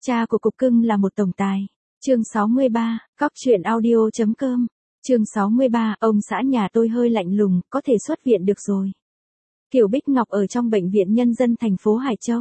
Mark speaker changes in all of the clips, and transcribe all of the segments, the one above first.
Speaker 1: Cha của cục cưng là một tổng tài. Chương 63, Cóc truyện audio.com. Chương 63, ông xã nhà tôi hơi lạnh lùng, có thể xuất viện được rồi. Kiều Bích Ngọc ở trong bệnh viện nhân dân thành phố Hải Châu.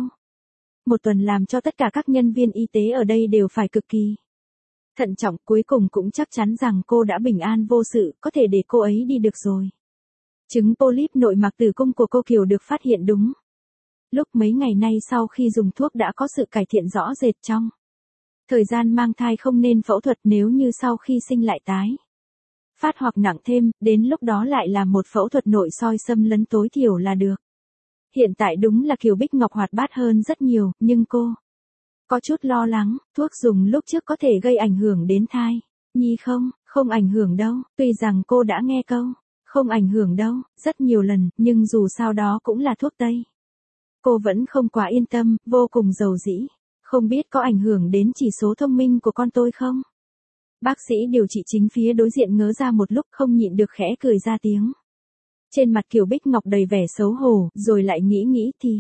Speaker 1: Một tuần làm cho tất cả các nhân viên y tế ở đây đều phải cực kỳ thận trọng, cuối cùng cũng chắc chắn rằng cô đã bình an vô sự, có thể để cô ấy đi được rồi. Chứng polyp nội mạc tử cung của cô Kiều được phát hiện đúng lúc mấy ngày nay sau khi dùng thuốc đã có sự cải thiện rõ rệt trong thời gian mang thai, không nên phẫu thuật, nếu như sau khi sinh lại tái phát hoặc nặng thêm, đến lúc đó lại là một phẫu thuật nội soi xâm lấn tối thiểu là được. Hiện tại đúng là Kiều Bích Ngọc hoạt bát hơn rất nhiều, nhưng cô có chút lo lắng, thuốc dùng lúc trước có thể gây ảnh hưởng đến thai nhi không? Không ảnh hưởng đâu, tuy rằng cô đã nghe câu không ảnh hưởng đâu rất nhiều lần, nhưng dù sao đó cũng là thuốc tây. Cô vẫn không quá yên tâm, vô cùng dầu dĩ. Không biết có ảnh hưởng đến chỉ số thông minh của con tôi không? Bác sĩ điều trị chính phía đối diện ngớ ra một lúc, không nhịn được khẽ cười ra tiếng. Trên mặt Kiều Bích Ngọc đầy vẻ xấu hổ, rồi lại nghĩ thì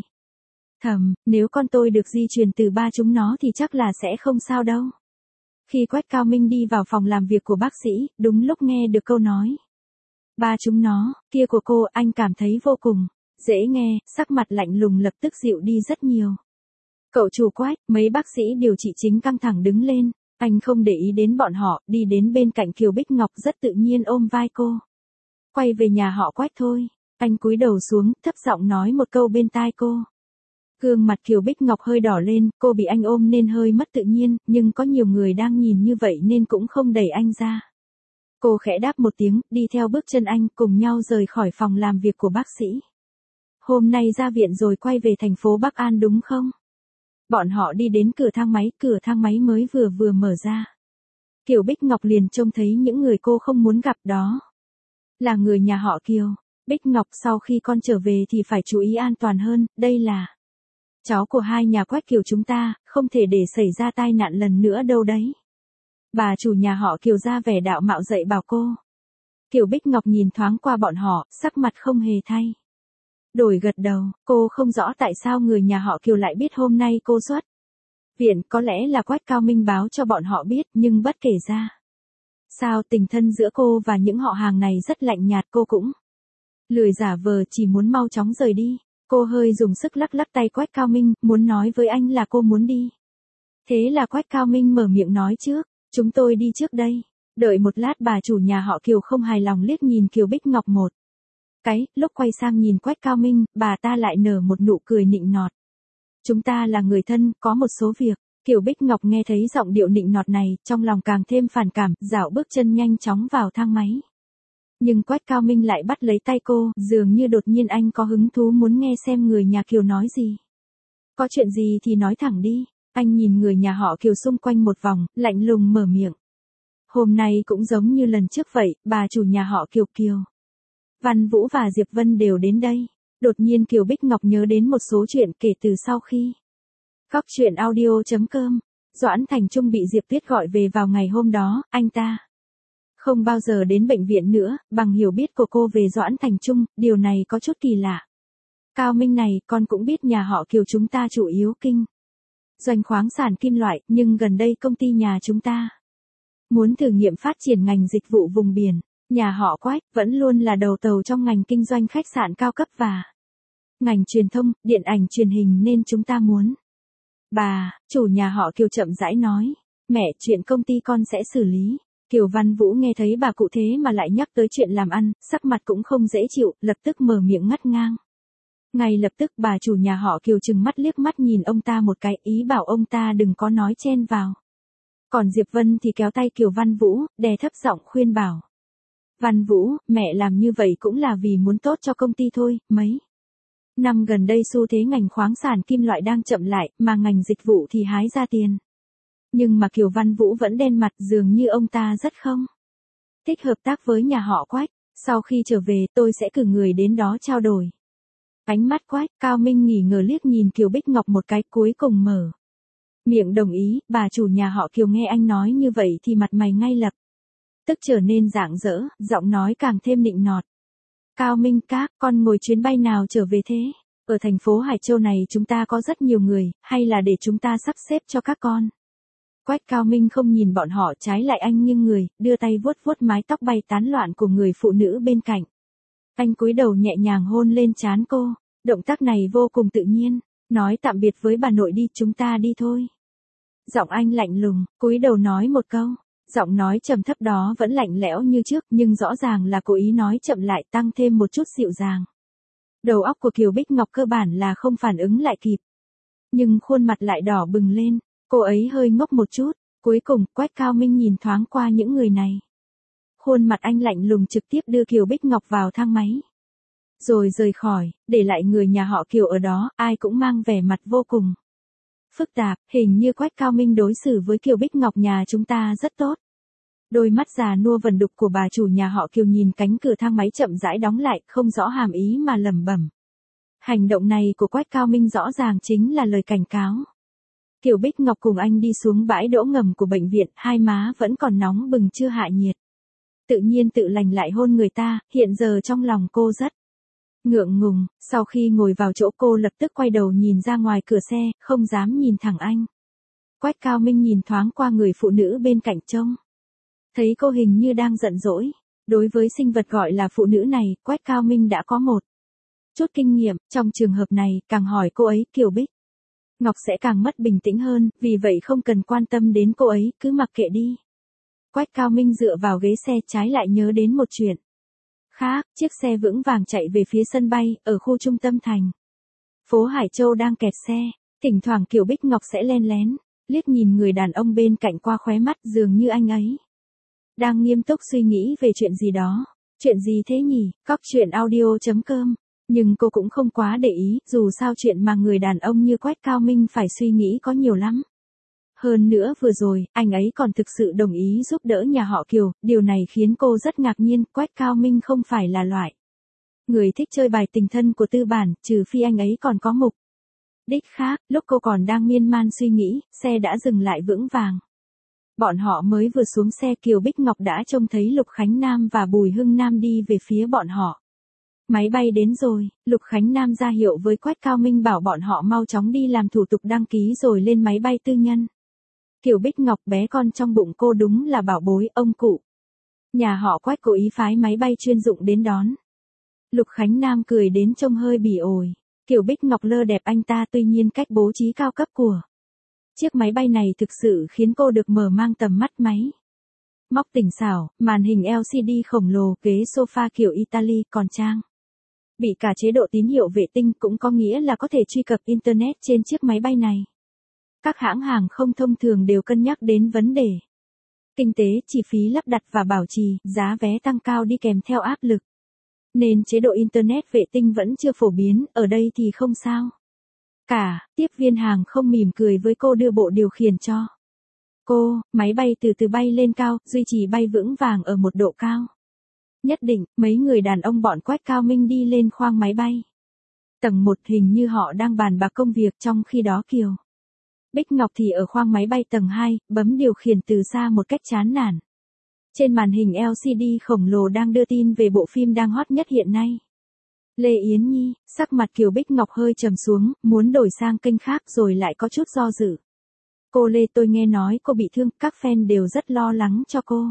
Speaker 1: thầm, nếu con tôi được di truyền từ ba chúng nó thì chắc là sẽ không sao đâu. Khi Quách Cao Minh đi vào phòng làm việc của bác sĩ, đúng lúc nghe được câu nói ba chúng nó kia của cô, anh cảm thấy vô cùng dễ nghe, sắc mặt lạnh lùng lập tức dịu đi rất nhiều. Cậu chủ Quách, mấy bác sĩ điều trị chính căng thẳng đứng lên, anh không để ý đến bọn họ, đi đến bên cạnh Kiều Bích Ngọc rất tự nhiên ôm vai cô. Quay về nhà họ Quách thôi. Anh cúi đầu xuống, thấp giọng nói một câu bên tai cô. Gương mặt Kiều Bích Ngọc hơi đỏ lên, cô bị anh ôm nên hơi mất tự nhiên, nhưng có nhiều người đang nhìn như vậy nên cũng không đẩy anh ra. Cô khẽ đáp một tiếng, đi theo bước chân anh, cùng nhau rời khỏi phòng làm việc của bác sĩ. Hôm nay ra viện rồi quay về thành phố Bắc An đúng không? Bọn họ đi đến cửa thang máy mới vừa mở ra. Kiều Bích Ngọc liền trông thấy những người cô không muốn gặp, đó là người nhà họ Kiều. Bích Ngọc, sau khi con trở về thì phải chú ý an toàn hơn, đây là cháu của hai nhà Quách Kiều chúng ta, không thể để xảy ra tai nạn lần nữa đâu đấy. Bà chủ nhà họ Kiều ra vẻ đạo mạo dạy bảo cô. Kiều Bích Ngọc nhìn thoáng qua bọn họ, sắc mặt không hề thay đổi, gật đầu. Cô không rõ tại sao người nhà họ Kiều lại biết hôm nay cô xuất viện, có lẽ là Quách Cao Minh báo cho bọn họ biết, nhưng bất kể ra sao tình thân giữa cô và những họ hàng này rất lạnh nhạt, cô cũng lười giả vờ, chỉ muốn mau chóng rời đi. Cô hơi dùng sức lắc lắc tay Quách Cao Minh, muốn nói với anh là cô muốn đi. Thế là Quách Cao Minh mở miệng nói trước, chúng tôi đi trước đây. Đợi một lát, bà chủ nhà họ Kiều không hài lòng liếc nhìn Kiều Bích Ngọc một cái, lúc quay sang nhìn Quách Cao Minh, bà ta lại nở một nụ cười nịnh nọt. Chúng ta là người thân, có một số việc. Kiều Bích Ngọc nghe thấy giọng điệu nịnh nọt này, trong lòng càng thêm phản cảm, dạo bước chân nhanh chóng vào thang máy. Nhưng Quách Cao Minh lại bắt lấy tay cô, dường như đột nhiên anh có hứng thú muốn nghe xem người nhà Kiều nói gì. Có chuyện gì thì nói thẳng đi. Anh nhìn người nhà họ Kiều xung quanh một vòng, lạnh lùng mở miệng. Hôm nay cũng giống như lần trước vậy, bà chủ nhà họ Kiều, Văn Vũ và Diệp Vân đều đến đây. Đột nhiên Kiều Bích Ngọc nhớ đến một số chuyện kể từ sau khi Cóc truyện audio.com. Doãn Thành Trung bị Diệp Tuyết gọi về vào ngày hôm đó, anh ta không bao giờ đến bệnh viện nữa. Bằng hiểu biết của cô về Doãn Thành Trung, điều này có chút kỳ lạ. Cao Minh này, con cũng biết nhà họ Kiều chúng ta chủ yếu kinh doanh khoáng sản kim loại, nhưng gần đây công ty nhà chúng ta muốn thử nghiệm phát triển ngành dịch vụ vùng biển. Nhà họ Quách vẫn luôn là đầu tàu trong ngành kinh doanh khách sạn cao cấp và ngành truyền thông, điện ảnh truyền hình, nên chúng ta muốn. Bà chủ nhà họ Kiều chậm rãi nói, mẹ, chuyện công ty con sẽ xử lý. Kiều Văn Vũ nghe thấy bà cụ thế mà lại nhắc tới chuyện làm ăn, sắc mặt cũng không dễ chịu, lập tức mở miệng ngắt ngang. Ngay lập tức bà chủ nhà họ Kiều trừng mắt liếc mắt nhìn ông ta một cái, ý bảo ông ta đừng có nói chen vào. Còn Diệp Vân thì kéo tay Kiều Văn Vũ, đè thấp giọng khuyên bảo. Văn Vũ, mẹ làm như vậy cũng là vì muốn tốt cho công ty thôi. Mấy năm gần đây xu thế ngành khoáng sản kim loại đang chậm lại, mà ngành dịch vụ thì hái ra tiền. Nhưng mà Kiều Văn Vũ vẫn đen mặt, dường như ông ta rất không thích hợp tác với nhà họ Quách. Sau khi trở về, tôi sẽ cử người đến đó trao đổi. Ánh mắt Quách Cao Minh nghỉ ngờ liếc nhìn Kiều Bích Ngọc một cái, cuối cùng mở miệng đồng ý. Bà chủ nhà họ Kiều nghe anh nói như vậy thì mặt mày ngay lập tức trở nên rạng rỡ, giọng nói càng thêm nịnh nọt. Cao Minh các, con ngồi chuyến bay nào trở về thế? Ở thành phố Hải Châu này chúng ta có rất nhiều người, hay là để chúng ta sắp xếp cho các con. Quách Cao Minh không nhìn bọn họ, trái lại anh nghiêng người, đưa tay vuốt vuốt mái tóc bay tán loạn của người phụ nữ bên cạnh. Anh cúi đầu nhẹ nhàng hôn lên trán cô, động tác này vô cùng tự nhiên, nói tạm biệt với bà nội đi, chúng ta đi thôi. Giọng anh lạnh lùng, cúi đầu nói một câu, giọng nói trầm thấp đó vẫn lạnh lẽo như trước, nhưng rõ ràng là cố ý nói chậm lại, tăng thêm một chút dịu dàng. Đầu óc của Kiều Bích Ngọc cơ bản là không phản ứng lại kịp. Nhưng khuôn mặt lại đỏ bừng lên, cô ấy hơi ngốc một chút, cuối cùng Quách Cao Minh nhìn thoáng qua những người này. Khuôn mặt anh lạnh lùng trực tiếp đưa Kiều Bích Ngọc vào thang máy. Rồi rời khỏi, để lại người nhà họ Kiều ở đó, ai cũng mang vẻ mặt vô cùng phức tạp, hình như Quách Cao Minh đối xử với Kiều Bích Ngọc nhà chúng ta rất tốt. Đôi mắt già nua vẩn đục của bà chủ nhà họ Kiều nhìn cánh cửa thang máy chậm rãi đóng lại, không rõ hàm ý mà lẩm bẩm. Hành động này của Quách Cao Minh rõ ràng chính là lời cảnh cáo. Kiều Bích Ngọc cùng anh đi xuống bãi đỗ ngầm của bệnh viện, hai má vẫn còn nóng bừng chưa hạ nhiệt. Tự nhiên tự lành lại hôn người ta, hiện giờ trong lòng cô rất ngượng ngùng, sau khi ngồi vào chỗ cô lập tức quay đầu nhìn ra ngoài cửa xe, không dám nhìn thẳng anh. Quách Cao Minh nhìn thoáng qua người phụ nữ bên cạnh trông. Thấy cô hình như đang giận dỗi. Đối với sinh vật gọi là phụ nữ này, Quách Cao Minh đã có một chút kinh nghiệm, trong trường hợp này, càng hỏi cô ấy, Kiều Bích Ngọc sẽ càng mất bình tĩnh hơn, vì vậy không cần quan tâm đến cô ấy, cứ mặc kệ đi. Quách Cao Minh dựa vào ghế xe, trái lại nhớ đến một chuyện khác, chiếc xe vững vàng chạy về phía sân bay, ở khu trung tâm thành phố Hải Châu đang kẹt xe, thỉnh thoảng Kiều Bích Ngọc sẽ len lén liếc nhìn người đàn ông bên cạnh qua khóe mắt, dường như anh ấy đang nghiêm túc suy nghĩ về chuyện gì đó. Chuyện gì thế nhỉ? Coctruyện.audio.com. Nhưng cô cũng không quá để ý, dù sao chuyện mà người đàn ông như Quách Cao Minh phải suy nghĩ có nhiều lắm. Hơn nữa vừa rồi, anh ấy còn thực sự đồng ý giúp đỡ nhà họ Kiều, điều này khiến cô rất ngạc nhiên, Quách Cao Minh không phải là loại người thích chơi bài tình thân của tư bản, trừ phi anh ấy còn có mục đích khác. Lúc cô còn đang miên man suy nghĩ, xe đã dừng lại vững vàng. Bọn họ mới vừa xuống xe, Kiều Bích Ngọc đã trông thấy Lục Khánh Nam và Bùi Hưng Nam đi về phía bọn họ. Máy bay đến rồi, Lục Khánh Nam ra hiệu với Quách Cao Minh bảo bọn họ mau chóng đi làm thủ tục đăng ký rồi lên máy bay tư nhân. Kiều Bích Ngọc bé con trong bụng cô đúng là bảo bối, ông cụ nhà họ Quách cố ý phái máy bay chuyên dụng đến đón. Lục Khánh Nam cười đến trông hơi bỉ ổi. Kiều Bích Ngọc lơ đẹp anh ta, tuy nhiên cách bố trí cao cấp của chiếc máy bay này thực sự khiến cô được mở mang tầm mắt. Máy móc tinh xảo, màn hình LCD khổng lồ, ghế sofa kiểu Italy, còn trang bị cả chế độ tín hiệu vệ tinh, cũng có nghĩa là có thể truy cập Internet trên chiếc máy bay này. Các hãng hàng không thông thường đều cân nhắc đến vấn đề kinh tế, chi phí lắp đặt và bảo trì, giá vé tăng cao đi kèm theo áp lực. Nên chế độ Internet vệ tinh vẫn chưa phổ biến, ở đây thì không sao cả. Tiếp viên hàng không mỉm cười với cô, đưa bộ điều khiển cho cô. Máy bay từ từ bay lên cao, duy trì bay vững vàng ở một độ cao nhất định. Mấy người đàn ông bọn Quách Cao Minh đi lên khoang máy bay tầng 1, hình như họ đang bàn bạc công việc, trong khi đó Kiều Bích Ngọc thì ở khoang máy bay tầng 2, bấm điều khiển từ xa một cách chán nản. Trên màn hình LCD khổng lồ đang đưa tin về bộ phim đang hot nhất hiện nay. Lê Yến Nhi, sắc mặt Kiều Bích Ngọc hơi trầm xuống, muốn đổi sang kênh khác rồi lại có chút do dự. Cô Lê, tôi nghe nói cô bị thương, các fan đều rất lo lắng cho cô.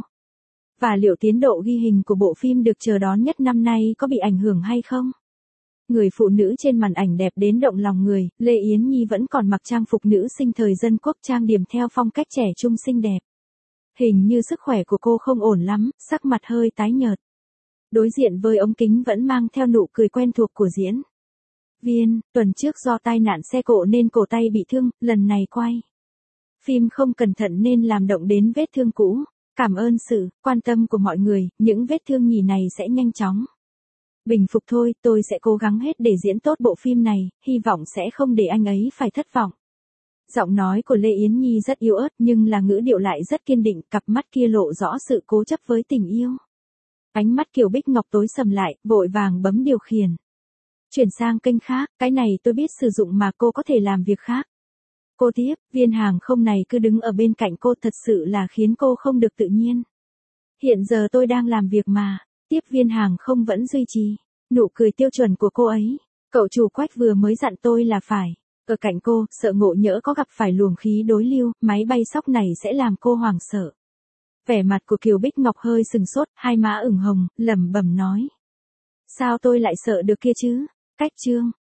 Speaker 1: Và liệu tiến độ ghi hình của bộ phim được chờ đón nhất năm nay có bị ảnh hưởng hay không? Người phụ nữ trên màn ảnh đẹp đến động lòng người, Lê Yến Nhi vẫn còn mặc trang phục nữ sinh thời dân quốc, trang điểm theo phong cách trẻ trung xinh đẹp. Hình như sức khỏe của cô không ổn lắm, sắc mặt hơi tái nhợt. Đối diện với ống kính vẫn mang theo nụ cười quen thuộc của diễn viên. Tuần trước do tai nạn xe cộ nên cổ tay bị thương, lần này quay phim không cẩn thận nên làm động đến vết thương cũ. Cảm ơn sự quan tâm của mọi người, những vết thương nhì này sẽ nhanh chóng bình phục thôi, tôi sẽ cố gắng hết để diễn tốt bộ phim này, hy vọng sẽ không để anh ấy phải thất vọng. Giọng nói của Lê Yến Nhi rất yếu ớt nhưng là ngữ điệu lại rất kiên định, cặp mắt kia lộ rõ sự cố chấp với tình yêu. Ánh mắt Kiều Bích Ngọc tối sầm lại, vội vàng bấm điều khiển. Chuyển sang kênh khác, cái này tôi biết sử dụng mà, cô có thể làm việc khác. Cô tiếp, viên hàng không này cứ đứng ở bên cạnh cô thật sự là khiến cô không được tự nhiên. Hiện giờ tôi đang làm việc mà. Tiếp viên hàng không vẫn duy trì nụ cười tiêu chuẩn của cô ấy. Cậu chủ Quách vừa mới dặn tôi là phải ở cạnh cô, sợ ngộ nhỡ có gặp phải luồng khí đối lưu, máy bay sóc này sẽ làm cô hoảng sợ. Vẻ mặt của Kiều Bích Ngọc hơi sừng sốt, hai má ửng hồng, lẩm bẩm nói. Sao tôi lại sợ được kia chứ? Cách chương